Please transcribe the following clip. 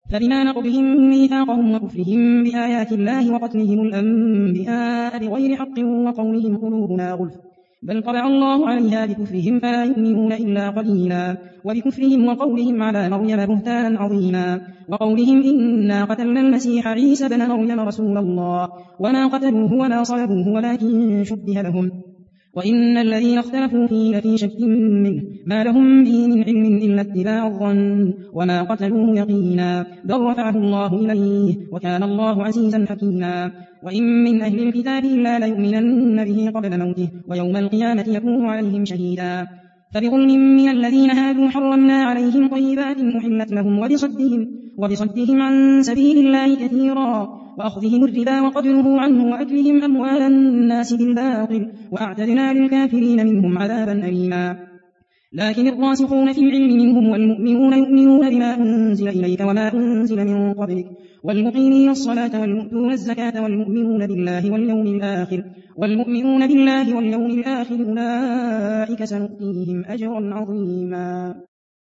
فبما نقضهم ميثاقهم وكفرهم بآيات الله وقتلهم الأنبياء بغير حق وقولهم قلوبنا غلف بل طبع الله عليها بكفرهم فلا يؤمنون إلا قليلا وبكفرهم وقولهم على مريم بهتانا عظيما وقولهم إنا قتلنا المسيح عيسى بن مريم رسول الله وما قتلوه وما صلبوه ولكن شبه لهم وإن الذين اختلفوا فيه لفي شك منه ما لهم به من علم إلا اتباع الظن وما قتلوه يقينا بل رفعه الله إليه وكان الله عزيزا حكيما وإن من أهل الكتاب إلا ليؤمنن به قبل موته ويوم القيامة يكون عليهم شهيدا فبظلم من الذين هادوا حرمنا عليهم طيبات أحلت لهم وبصدهم عن سبيل الله كثيرا وأخذهم الربا وقد نهوا عنه وأكلهم أموال الناس بالباطل وأعتدنا للكافرين منهم عذابا أليما لكن الراسخون في العلم منهم والمؤمنون يؤمنون بما أنزل إليك وما أنزل من قبلك والمقيمين الصلاة والمؤتون الزكاة والمؤمنون بالله واليوم الآخر أولئك سنؤتيهم أجرا عظيما.